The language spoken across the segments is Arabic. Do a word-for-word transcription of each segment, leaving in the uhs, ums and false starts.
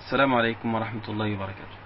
السلام عليكم ورحمة الله وبركاته.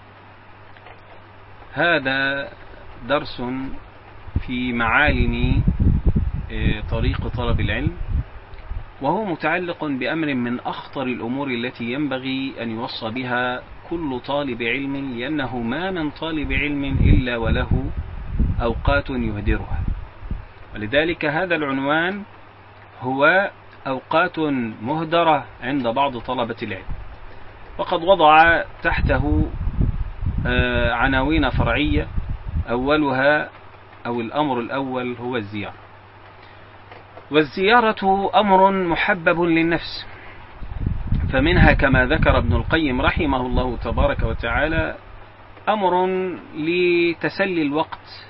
هذا درس في معالم طريق طلب العلم، وهو متعلق بأمر من أخطر الأمور التي ينبغي أن يوصى بها كل طالب علم، لأنه ما من طالب علم إلا وله أوقات يهدرها، ولذلك هذا العنوان هو أوقات مهدرة عند بعض طلبة العلم، وقد وضع تحته عناوين فرعية. أولها أو الأمر الأول هو الزيارة، والزيارة أمر محبب للنفس، فمنها كما ذكر ابن القيم رحمه الله تبارك وتعالى أمر لتسلي الوقت،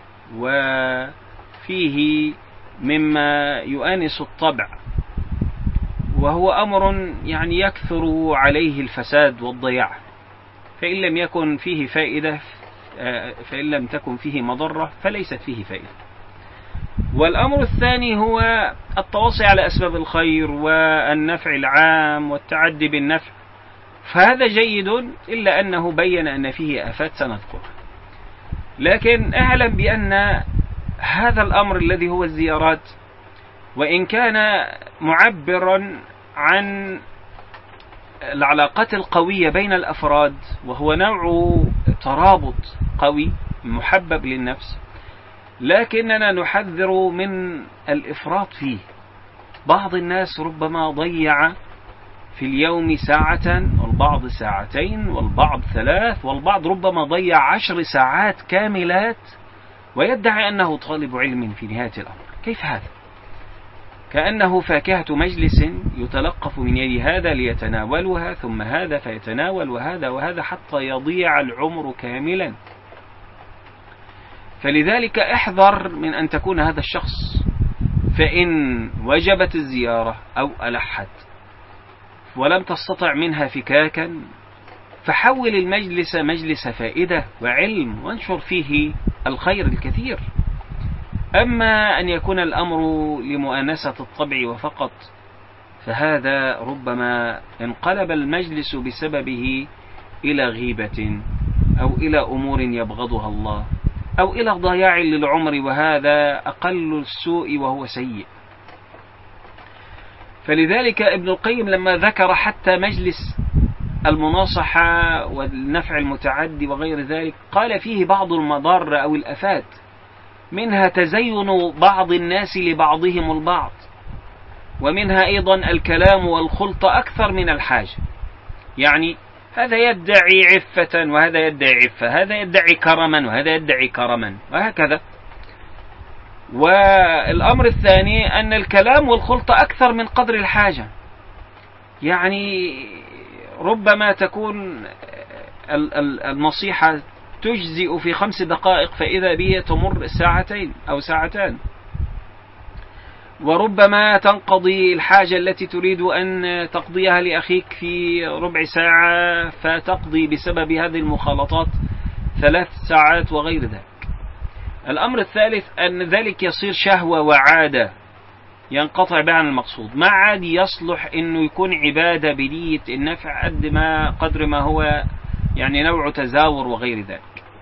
وفيه مما يؤانس الطبع، وهو أمر يعني يكثر عليه الفساد والضياع، فإن لم يكن فيه فائدة فإن لم تكن فيه مضرة فليست فيه فائدة. والأمر الثاني هو التواصي على أسباب الخير والنفع العام والتعدي بالنفع، فهذا جيد، إلا أنه بين أن فيه آفات سنذكرها. لكن أعلم بأن هذا الأمر الذي هو الزيارات، وإن كان معبرا عن العلاقات القوية بين الأفراد، وهو نوع ترابط قوي محبب للنفس، لكننا نحذر من الإفراط فيه. بعض الناس ربما ضيع في اليوم ساعة، والبعض ساعتين، والبعض ثلاث، والبعض ربما ضيع عشر ساعات كاملات، ويدعي أنه طالب علم في نهاية الأمر. كيف هذا؟ كأنه فاكهة مجلس يتلقف من يد هذا ليتناولها، ثم هذا فيتناول وهذا وهذا، حتى يضيع العمر كاملا. فلذلك احذر من أن تكون هذا الشخص، فإن وجبت الزيارة أو ألحت ولم تستطع منها فكاكا، فحول المجلس مجلس فائدة وعلم، وانشر فيه الخير الكثير. أما أن يكون الأمر لمؤانسة الطبع وفقط، فهذا ربما انقلب المجلس بسببه إلى غيبة، أو إلى أمور يبغضها الله، أو إلى ضياع للعمر، وهذا أقل السوء وهو سيء. فلذلك ابن القيم لما ذكر حتى مجلس المناصحة والنفع المتعدي وغير ذلك، قال فيه بعض المضار أو الأفات، منها تزين بعض الناس لبعضهم البعض، ومنها أيضا الكلام والخلط أكثر من الحاجة. يعني هذا يدعي عفة وهذا يدعي عفة، هذا يدعي كرما وهذا يدعي كرما، وهكذا. والأمر الثاني أن الكلام والخلط أكثر من قدر الحاجة، يعني ربما تكون النصيحة تجزئ في خمس دقائق، فإذا به تمر ساعتين أو ساعتان، وربما تنقضي الحاجة التي تريد أن تقضيها لأخيك في ربع ساعة، فتقضي بسبب هذه المخالطات ثلاث ساعات وغير ذلك. الأمر الثالث أن ذلك يصير شهوة وعادة ينقطع بها عن المقصود، ما عاد يصلح أنه يكون عبادة بنية النفع قد ما قدر ما هو يعني نوع تزاور وغير ذلك.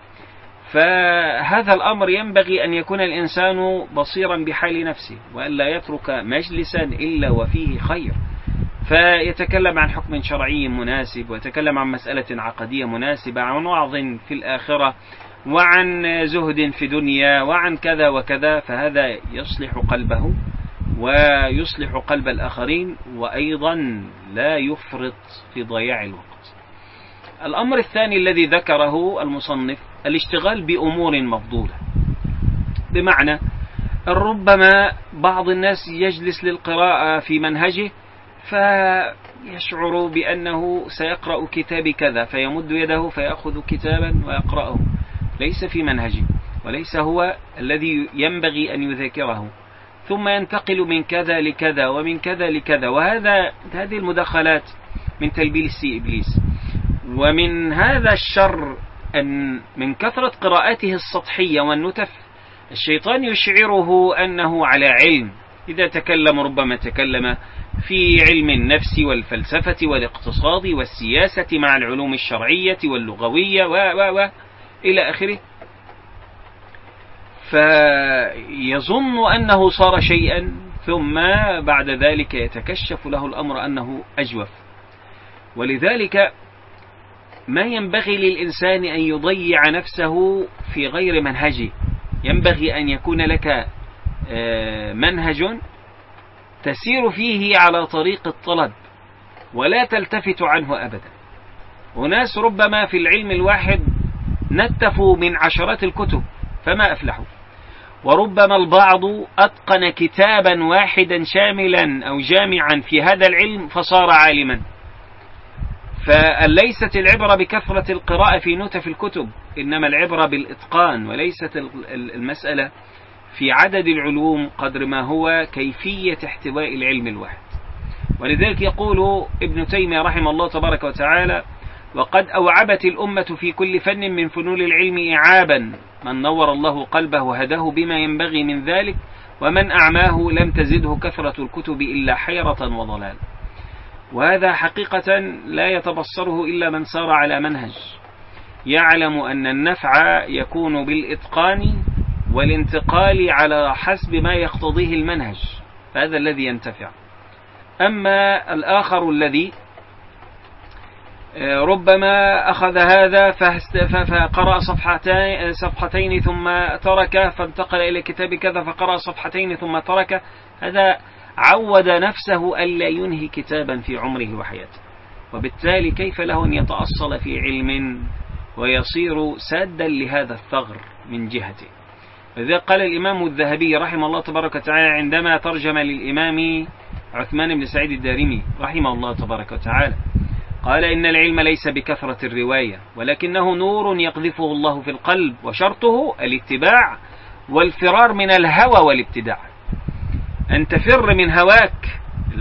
فهذا الأمر ينبغي أن يكون الإنسان بصيرا بحال نفسه، وألا يترك مجلسا إلا وفيه خير، فيتكلم عن حكم شرعي مناسب، ويتكلم عن مسألة عقدية مناسبة، عن وعظ في الآخرة، وعن زهد في دنيا، وعن كذا وكذا، فهذا يصلح قلبه ويصلح قلب الآخرين، وأيضا لا يفرط في ضياع الوقت. الأمر الثاني الذي ذكره المصنف الاشتغال بأمور مفضولة، بمعنى ربما بعض الناس يجلس للقراءة في منهجه، فيشعر بأنه سيقرأ كتاب كذا، فيمد يده فيأخذ كتابا ويقرأه، ليس في منهجه وليس هو الذي ينبغي أن يذاكره، ثم ينتقل من كذا لكذا ومن كذا لكذا، وهذا هذه المداخلات من تلبيس إبليس. ومن هذا الشر أن من كثرة قراءاته السطحية والنتف الشيطان يشعره أنه على علم، إذا تكلم ربما تكلم في علم النفس والفلسفة والاقتصاد والسياسة مع العلوم الشرعية واللغوية و و و إلى آخره، فيظن أنه صار شيئا ثم بعد ذلك يتكشف له الأمر أنه أجوف. ولذلك ما ينبغي للإنسان أن يضيع نفسه في غير منهجه، ينبغي أن يكون لك منهج تسير فيه على طريق الطلب ولا تلتفت عنه أبدا. وناس ربما في العلم الواحد نتفوا من عشرات الكتب فما أفلحوا، وربما البعض أتقن كتابا واحدا شاملا أو جامعا في هذا العلم فصار عالما. فليست العبرة بكثرة القراءة في نتف الكتب، إنما العبرة بالإتقان، وليست المسألة في عدد العلوم قدر ما هو كيفية احتواء العلم الواحد. ولذلك يقول ابن تيمية رحمه الله تبارك وتعالى: وقد أوعبت الأمة في كل فن من فنون العلم إعابا، من نور الله قلبه وهداه بما ينبغي من ذلك، ومن أعماه لم تزده كثرة الكتب إلا حيرة وضلال. وهذا حقيقة لا يتبصره إلا من سار على منهج، يعلم أن النفع يكون بالإتقان والانتقال على حسب ما يقتضيه المنهج، فهذا الذي ينتفع. أما الآخر الذي ربما أخذ هذا فقرأ صفحتين, صفحتين ثم ترك، فانتقل إلى كتاب كذا فقرأ صفحتين ثم ترك، هذا عود نفسه ألا ينهي كتابا في عمره وحياته، وبالتالي كيف له أن يتأصل في علم ويصير سادا لهذا الثغر من جهته. لذلك قال الإمام الذهبي رحمه الله تبارك وتعالى عندما ترجم للإمام عثمان بن سعيد الدارمي رحمه الله تبارك وتعالى، قال: إن العلم ليس بكثرة الرواية، ولكنه نور يقذفه الله في القلب، وشرطه الاتباع والفرار من الهوى والابتداع. أن تفر من هواك،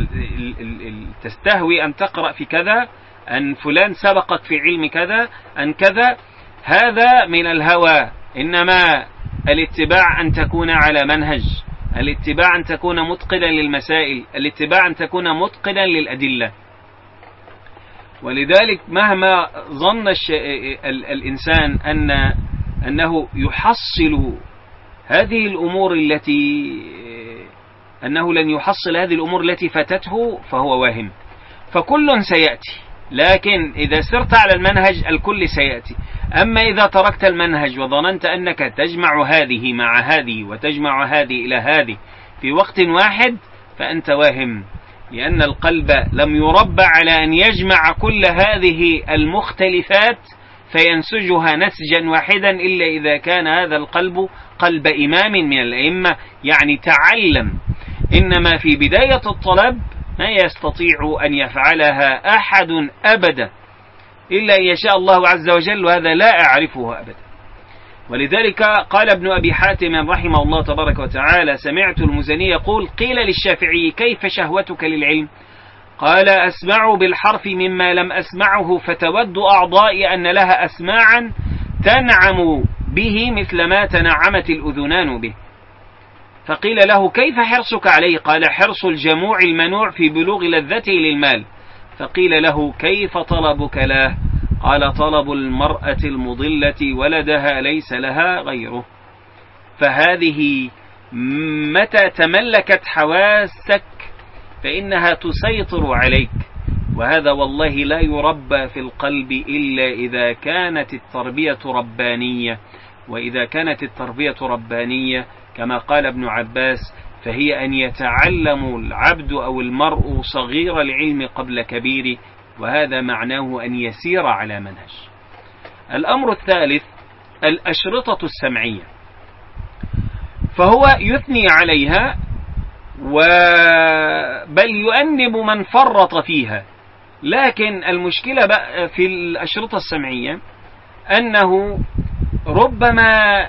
تستهوي أن تقرأ في كذا، أن فلان سبقك في علم كذا، أن كذا، هذا من الهوى. إنما الاتباع أن تكون على منهج، الاتباع أن تكون متقنا للمسائل، الاتباع أن تكون متقنا للأدلة. ولذلك مهما ظن الإنسان أن أنه يحصل هذه الأمور التي أنه لن يحصل هذه الأمور التي فاتته فهو واهم، فكل سيأتي، لكن إذا سرت على المنهج الكل سيأتي. أما إذا تركت المنهج وظننت أنك تجمع هذه مع هذه وتجمع هذه إلى هذه في وقت واحد فأنت واهم، لأن القلب لم يربى على أن يجمع كل هذه المختلفات فينسجها نسجا واحدا إلا إذا كان هذا القلب قلب إمام من الأئمة، يعني تعلم. إنما في بداية الطلب ما يستطيع أن يفعلها أحد أبدا إلا إن يشاء الله عز وجل، وهذا لا أعرفه أبدا. ولذلك قال ابن أبي حاتم رحمه الله تبارك وتعالى: سمعت المزني يقول: قيل للشافعي: كيف شهوتك للعلم؟ قال: أسمع بالحرف مما لم أسمعه، فتود أعضائي أن لها أسماعا تنعم به مثل ما تنعمت الأذنان به. فقيل له: كيف حرصك عليه؟ قال: حرص الجموع المنوع في بلوغ لذته للمال. فقيل له: كيف طلبك له؟ قال: طلب المرأة المضلة ولدها ليس لها غيره. فهذه متى تملكت حواسك فإنها تسيطر عليك، وهذا والله لا يربى في القلب إلا إذا كانت التربية ربانية. وإذا كانت التربية ربانية كما قال ابن عباس فهي أن يتعلم العبد أو المرء صغير العلم قبل كبيره، وهذا معناه أن يسير على منهج. الأمر الثالث الأشرطة السمعية، فهو يثني عليها بل يؤنب من فرط فيها. لكن المشكلة بقى في الأشرطة السمعية أنه ربما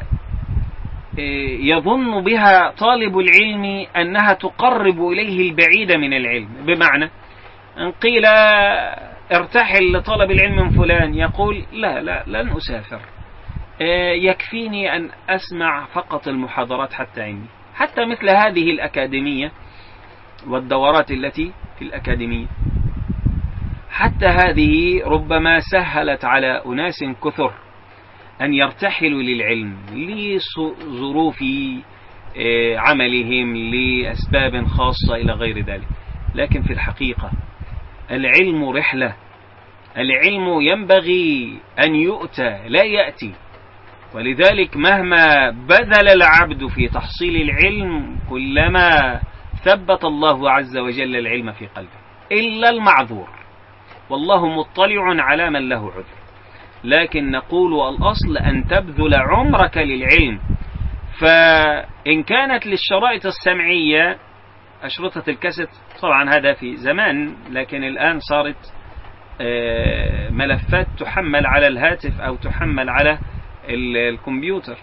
يظن بها طالب العلم أنها تقرب إليه البعيد من العلم، بمعنى أن قيل ارتحل لطلب العلم من فلان يقول: لا لا لن أسافر، يكفيني أن أسمع فقط المحاضرات حتى عندي. حتى مثل هذه الأكاديمية والدورات التي في الأكاديمية. حتى هذه ربما سهلت على أناس كثر أن يرتحلوا للعلم لظروف عملهم، لأسباب خاصة إلى غير ذلك. لكن في الحقيقة العلم رحلة، العلم ينبغي أن يؤتى لا يأتي، ولذلك مهما بذل العبد في تحصيل العلم كلما ثبت الله عز وجل العلم في قلبه، إلا المعذور، والله مطلع على من له عذر. لكن نقول الأصل أن تبذل عمرك للعلم. فإن كانت للشرائط السمعية أشرطة الكاسيت، طبعا هذا في زمان، لكن الآن صارت ملفات تحمل على الهاتف أو تحمل على الكمبيوتر.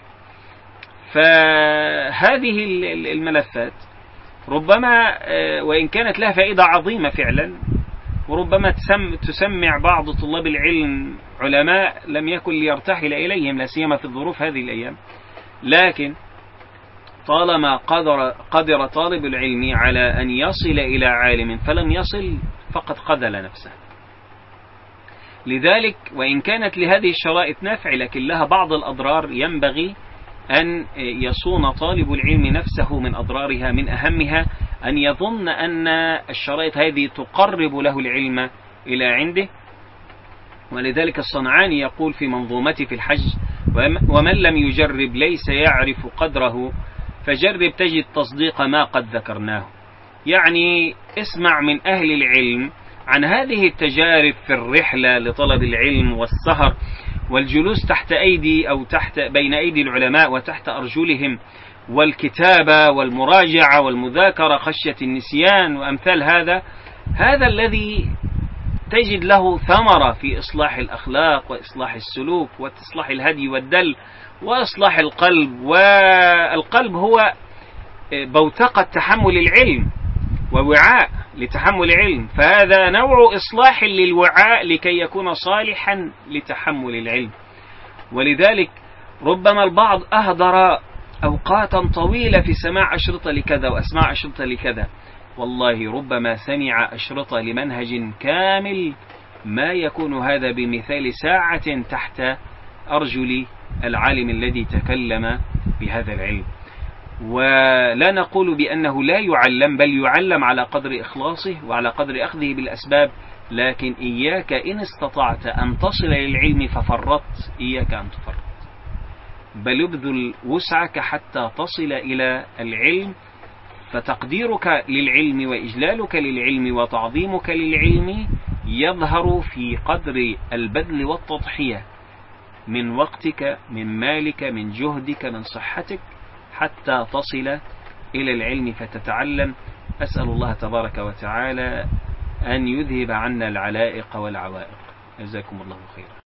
فهذه الملفات ربما وإن كانت لها فائدة عظيمة فعلا، وربما تسمع بعض طلاب العلم علماء لم يكن ليرتحل إليهم، لا سيما في الظروف هذه الأيام، لكن طالما قدر, قدر طالب العلم على أن يصل إلى عالم فلم يصل فقد خذل نفسه. لذلك وإن كانت لهذه الشرائط نفع، لكن لها بعض الأضرار ينبغي أن يصون طالب العلم نفسه من أضرارها. من أهمها أن يظن أن الشرائط هذه تقرب له العلم إلى عنده. ولذلك الصنعاني يقول في منظومته في الحج: ومن لم يجرب ليس يعرف قدره، فجرب تجد تصديق ما قد ذكرناه. يعني اسمع من أهل العلم عن هذه التجارب في الرحلة لطلب العلم والسهر والجلوس تحت أيدي أو تحت بين أيدي العلماء وتحت أرجلهم، والكتابة والمراجعة والمذاكرة خشية النسيان وأمثال هذا. هذا الذي تجد له ثمرة في إصلاح الأخلاق وإصلاح السلوك وإصلاح الهدي والدل وإصلاح القلب. والقلب هو بوتقة تحمل العلم ووعاء لتحمل العلم، فهذا نوع إصلاح للوعاء لكي يكون صالحا لتحمل العلم. ولذلك ربما البعض أهدر أوقاتا طويلة في سماع أشرطة لكذا وأسماع أشرطة لكذا، والله ربما سمع أشرطة لمنهج كامل ما يكون هذا بمثال ساعة تحت أرجل العالم الذي تكلم بهذا العلم. ولا نقول بأنه لا يعلم، بل يعلم على قدر إخلاصه وعلى قدر أخذه بالأسباب. لكن إياك إن استطعت أن تصل للعلم ففرطت، إياك أن تفرط، بل ابذل وسعك حتى تصل إلى العلم. فتقديرك للعلم وإجلالك للعلم وتعظيمك للعلم يظهر في قدر البذل والتضحية من وقتك، من مالك، من جهدك، من صحتك، حتى تصل إلى العلم فتتعلم. أسأل الله تبارك وتعالى أن يذهب عنا العلائق والعوائق. جزاكم الله خيرا.